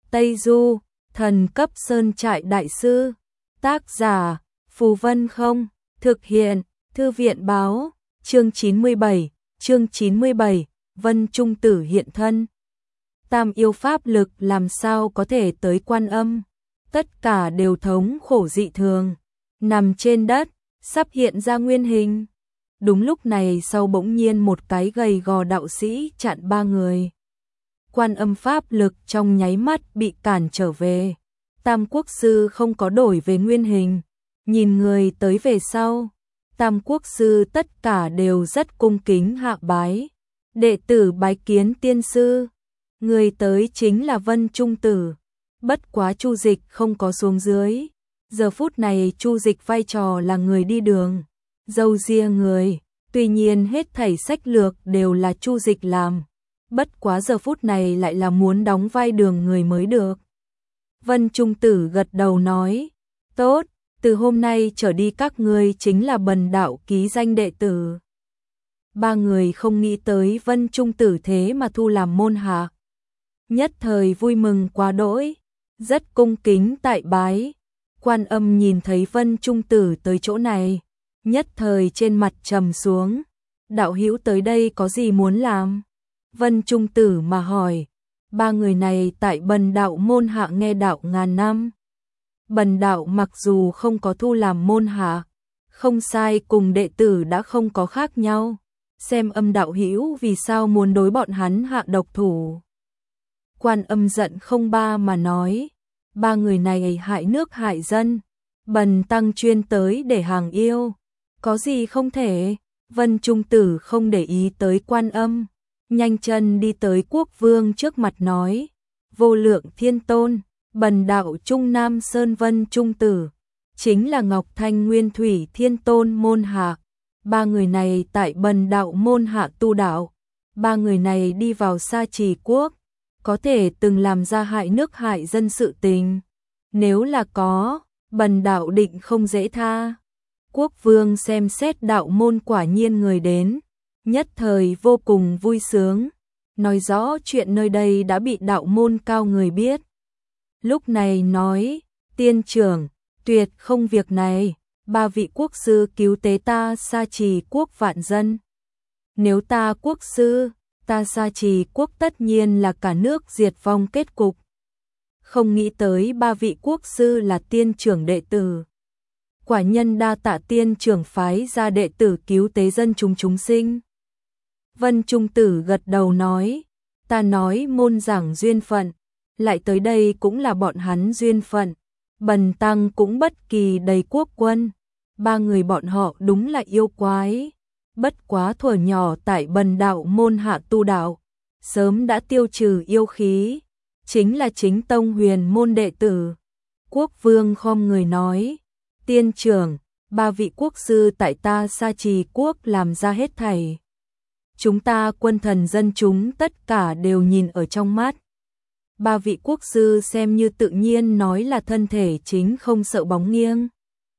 Tây Du, thần cấp sơn trại đại sư. Tác giả, Phù Vân Không, thực hiện, Thư viện báo, chương 97, Vân Trung Tử hiện thân. Tam yêu pháp lực làm sao có thể tới Quan Âm, tất cả đều thống khổ dị thường, nằm trên đất, sắp hiện ra nguyên hình. Đúng lúc này sau bỗng nhiên một cái gầy gò đạo sĩ chặn ba người. Quan Âm pháp lực trong nháy mắt bị cản trở về. Tam Quốc sư không có đổi về nguyên hình, nhìn người tới về sau, Tam Quốc sư tất cả đều rất cung kính hạ bái. Đệ tử bái kiến tiên sư. Người tới chính là Vân Trung Tử. Bất quá Chu Dịch không có xuống dưới. Giờ phút này Chu Dịch vai trò là người đi đường, dâu ria người, tuy nhiên hết thảy sách lược đều là Chu Dịch làm. Bất quá giờ phút này lại là muốn đóng vai đường người mới được. Vân Trung Tử gật đầu nói, tốt, từ hôm nay trở đi các ngươi chính là Bần đạo ký danh đệ tử. Ba người không nghĩ tới Vân Trung Tử thế mà thu làm môn hạ. Nhất thời vui mừng quá đỗi, rất cung kính tại bái. Quan Âm nhìn thấy Vân Trung Tử tới chỗ này, nhất thời trên mặt trầm xuống. Đạo hữu tới đây có gì muốn làm? Vân Trung Tử mà hỏi. Ba người này tại Bần đạo môn hạ nghe đạo ngàn năm. Bần đạo mặc dù không có thu làm môn hạ, không sai, cùng đệ tử đã không có khác nhau. Xem Âm đạo hữu vì sao muốn đối bọn hắn hạ độc thủ. Quan Âm giận không ba mà nói, ba người này hại nước hại dân, bần tăng chuyên tới để hàng yêu, có gì không thể. Vân Trung Tử không để ý tới Quan Âm, nhanh chân đi tới Quốc Vương trước mặt nói, vô lượng thiên tôn, bần đạo Trung Nam Sơn Vân Trung Tử, chính là Ngọc Thanh Nguyên Thủy Thiên Tôn môn hạ. Ba người này tại Bần đạo môn hạ tu đạo, ba người này đi vào Sa Trì quốc, có thể từng làm ra hại nước hại dân sự tình. Nếu là có, Bần đạo định không dễ tha. Quốc Vương xem xét đạo môn quả nhiên người đến, nhất thời vô cùng vui sướng, nói rõ chuyện nơi đây đã bị đạo môn cao người biết. Lúc này nói, tiên trưởng, tuyệt không việc này, ba vị quốc sư cứu tế ta Sa Trì quốc vạn dân. Nếu ta quốc sư, ta Sa Trì quốc tất nhiên là cả nước diệt vong kết cục. Không nghĩ tới ba vị quốc sư là tiên trưởng đệ tử. Quả nhân đa tạ tiên trưởng phái ra đệ tử cứu tế dân chúng sinh. Vân Trung Tử gật đầu nói, ta nói môn giảng duyên phận, lại tới đây cũng là bọn hắn duyên phận. Bần tăng cũng bất kỳ đầy quốc quân, ba người bọn họ đúng là yêu quái. Bất quá thuở nhỏ tại Bần đạo môn hạ tu đạo, sớm đã tiêu trừ yêu khí, chính là chính tông huyền môn đệ tử. Quốc Vương khom người nói, tiên trưởng, ba vị quốc sư tại ta Sa Trì quốc làm ra hết thảy. Chúng ta quân thần dân chúng tất cả đều nhìn ở trong mắt. Ba vị quốc sư xem như tự nhiên nói là thân thể chính không sợ bóng nghiêng.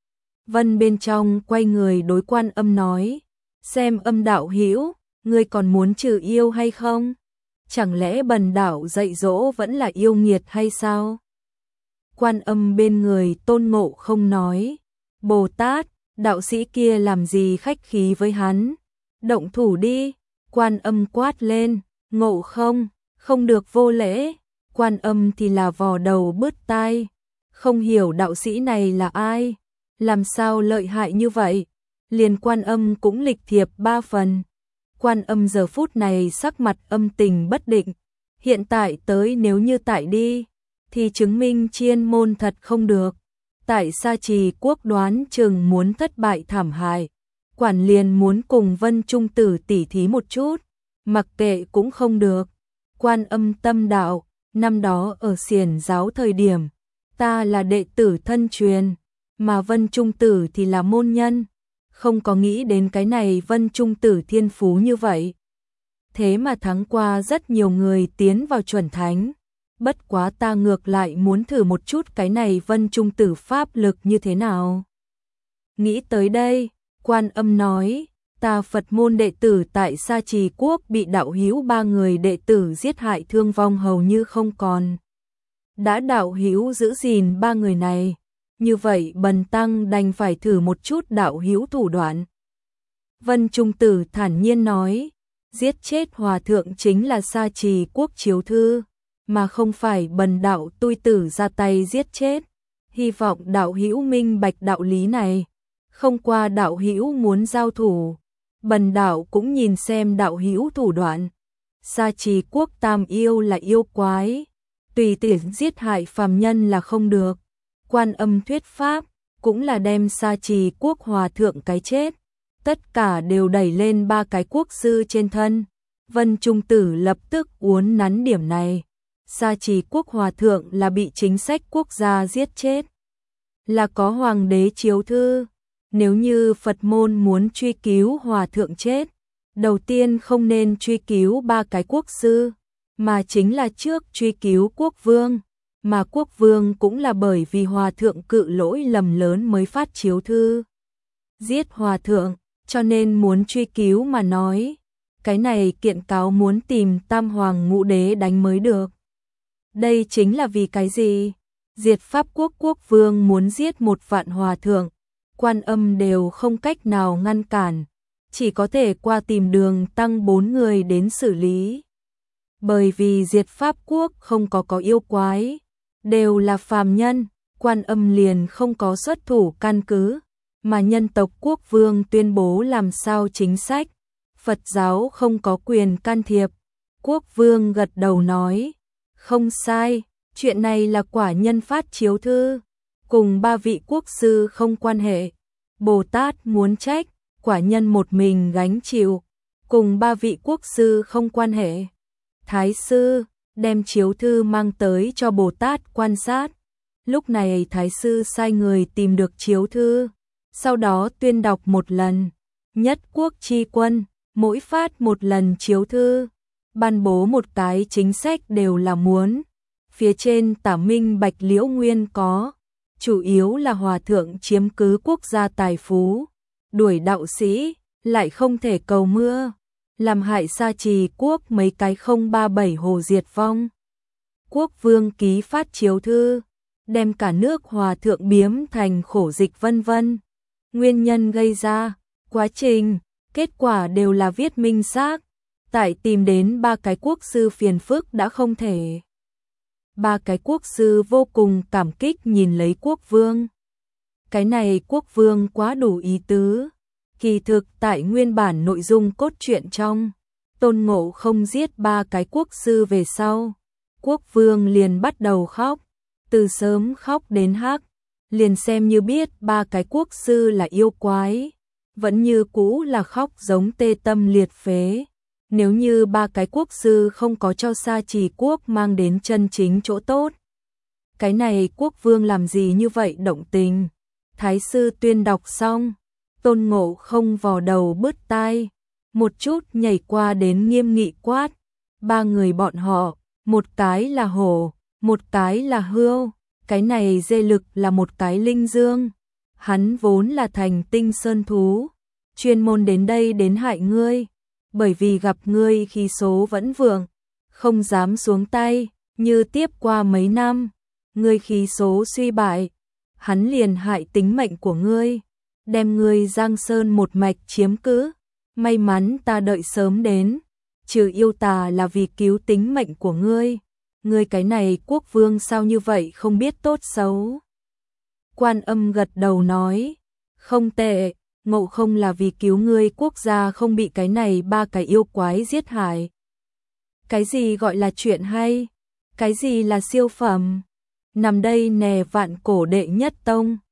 Vân bên trong quay người đối Quan Âm nói, xem Âm đạo hữu, ngươi còn muốn trừ yêu hay không? Chẳng lẽ Bần đạo dạy dỗ vẫn là yêu nghiệt hay sao? Quan Âm bên người Tôn Ngộ Không nói, Bồ Tát, đạo sĩ kia làm gì khách khí với hắn? Động thủ đi. Quan Âm quát lên, Ngộ Không, không được vô lễ. Quan Âm thì là vò đầu bứt tai, không hiểu đạo sĩ này là ai, làm sao lợi hại như vậy. Liền Quan Âm cũng lịch thiệp ba phần. Quan Âm giờ phút này sắc mặt âm tình bất định, hiện tại tới nếu như tại đi, thì chứng minh chiên môn thật không được. Tại Sa Trì quốc đoán chừng muốn thất bại thảm hại, quản liền muốn cùng Vân Trung Tử tỉ thí một chút, mặc kệ cũng không được. Quan Âm tâm đạo, năm đó ở Xiển giáo thời điểm, ta là đệ tử thân truyền, mà Vân Trung Tử thì là môn nhân, không có nghĩ đến cái này Vân Trung Tử thiên phú như vậy. Thế mà tháng qua rất nhiều người tiến vào chuẩn thánh, bất quá ta ngược lại muốn thử một chút cái này Vân Trung Tử pháp lực như thế nào. Nghĩ tới đây, Quan Âm nói, ta Phật môn đệ tử tại Sa Trì quốc bị đạo hữu ba người đệ tử giết hại thương vong hầu như không còn. Đã đạo hữu giữ gìn ba người này, như vậy bần tăng đành phải thử một chút đạo hữu thủ đoạn. Vân Trung Tử thản nhiên nói, giết chết hòa thượng chính là Sa Trì Quốc chiếu thư, mà không phải bần đạo tôi tử ra tay giết chết. Hy vọng đạo hữu minh bạch đạo lý này, không qua đạo hữu muốn giao thủ, bần đạo cũng nhìn xem đạo hữu thủ đoạn. Sa Trì Quốc tam yêu là yêu quái, tùy tiện giết hại phàm nhân là không được. Quan Âm thuyết pháp cũng là đem Sa Trì Quốc hòa thượng cái chết, tất cả đều đẩy lên ba cái quốc sư trên thân. Vân Trung Tử lập tức uốn nắn điểm này. Sa Trì Quốc hòa thượng là bị chính sách quốc gia giết chết, là có hoàng đế chiếu thư. Nếu như Phật môn muốn truy cứu hòa thượng chết, đầu tiên không nên truy cứu ba cái quốc sư, mà chính là trước truy cứu quốc vương. Mà quốc vương cũng là bởi vì hòa thượng cự lỗi lầm lớn mới phát chiếu thư giết hòa thượng, cho nên muốn truy cứu mà nói. Cái này kiện cáo muốn tìm Tam Hoàng Ngũ Đế đánh mới được. Đây chính là vì cái gì? Diệt Pháp Quốc quốc vương muốn giết 1 vạn hòa thượng, Quan Âm đều không cách nào ngăn cản, chỉ có thể qua tìm Đường Tăng 4 người đến xử lý. Bởi vì Diệt Pháp Quốc không có yêu quái, đều là phàm nhân, Quan Âm liền không có xuất thủ căn cứ, mà nhân tộc quốc vương tuyên bố làm sao chính sách, Phật giáo không có quyền can thiệp. Quốc vương gật đầu nói, không sai, chuyện này là quả nhân phát chiếu thư, cùng 3 vị quốc sư không quan hệ. Bồ Tát muốn trách, quả nhân một mình gánh chịu, cùng 3 vị quốc sư không quan hệ. Thái sư đem chiếu thư mang tới cho Bồ Tát quan sát. Lúc này Thái sư sai người tìm được chiếu thư, sau đó tuyên đọc một lần. Nhất quốc chi quân, mỗi phát một lần chiếu thư, ban bố một cái chính sách đều là muốn. Phía trên tả minh bạch Liễu Nguyên có, chủ yếu là hòa thượng chiếm cứ quốc gia tài phú, đuổi đạo sĩ, lại không thể cầu mưa, làm hại Sa Trì Quốc mấy cái 037 hồ diệt vong. Quốc vương ký phát chiếu thư, đem cả nước hòa thượng biếm thành khổ dịch vân vân. Nguyên nhân gây ra, quá trình, kết quả đều là viết minh xác. Tại tìm đến 3 cái quốc sư phiền phức đã không thể. 3 cái quốc sư vô cùng cảm kích nhìn lấy quốc vương. Cái này quốc vương quá đủ ý tứ. Kỳ thực tại nguyên bản nội dung cốt truyện trong, Tôn Ngộ không giết 3 cái quốc sư về sau, quốc vương liền bắt đầu khóc, từ sớm khóc đến hắc, liền xem như biết 3 cái quốc sư là yêu quái, vẫn như cũ là khóc giống tê tâm liệt phế. Nếu như 3 cái quốc sư không có cho Sa Trì Quốc mang đến chân chính chỗ tốt, cái này quốc vương làm gì như vậy động tình. Thái sư tuyên đọc xong, Tôn Ngộ không vò đầu bứt tai, một chút nhảy qua đến nghiêm nghị quát, 3 người bọn họ, một cái là hổ, một cái là hươu, cái này dê lực là một cái linh dương, hắn vốn là thành tinh sơn thú, chuyên môn đến đây đến hại ngươi, bởi vì gặp ngươi khí số vẫn vượng, không dám xuống tay, như tiếp qua mấy năm, ngươi khí số suy bại, hắn liền hại tính mệnh của ngươi, đem ngươi Giang Sơn một mạch chiếm cứ. May mắn ta đợi sớm đến, trừ yêu tà là vì cứu tính mệnh của ngươi. Ngươi cái này quốc vương sao như vậy không biết tốt xấu. Quan Âm gật đầu nói, không tệ, Ngộ không là vì cứu ngươi quốc gia không bị cái này 3 cái yêu quái giết hại. Cái gì gọi là chuyện hay? Cái gì là siêu phẩm? Nằm đây nè vạn cổ đệ nhất tông.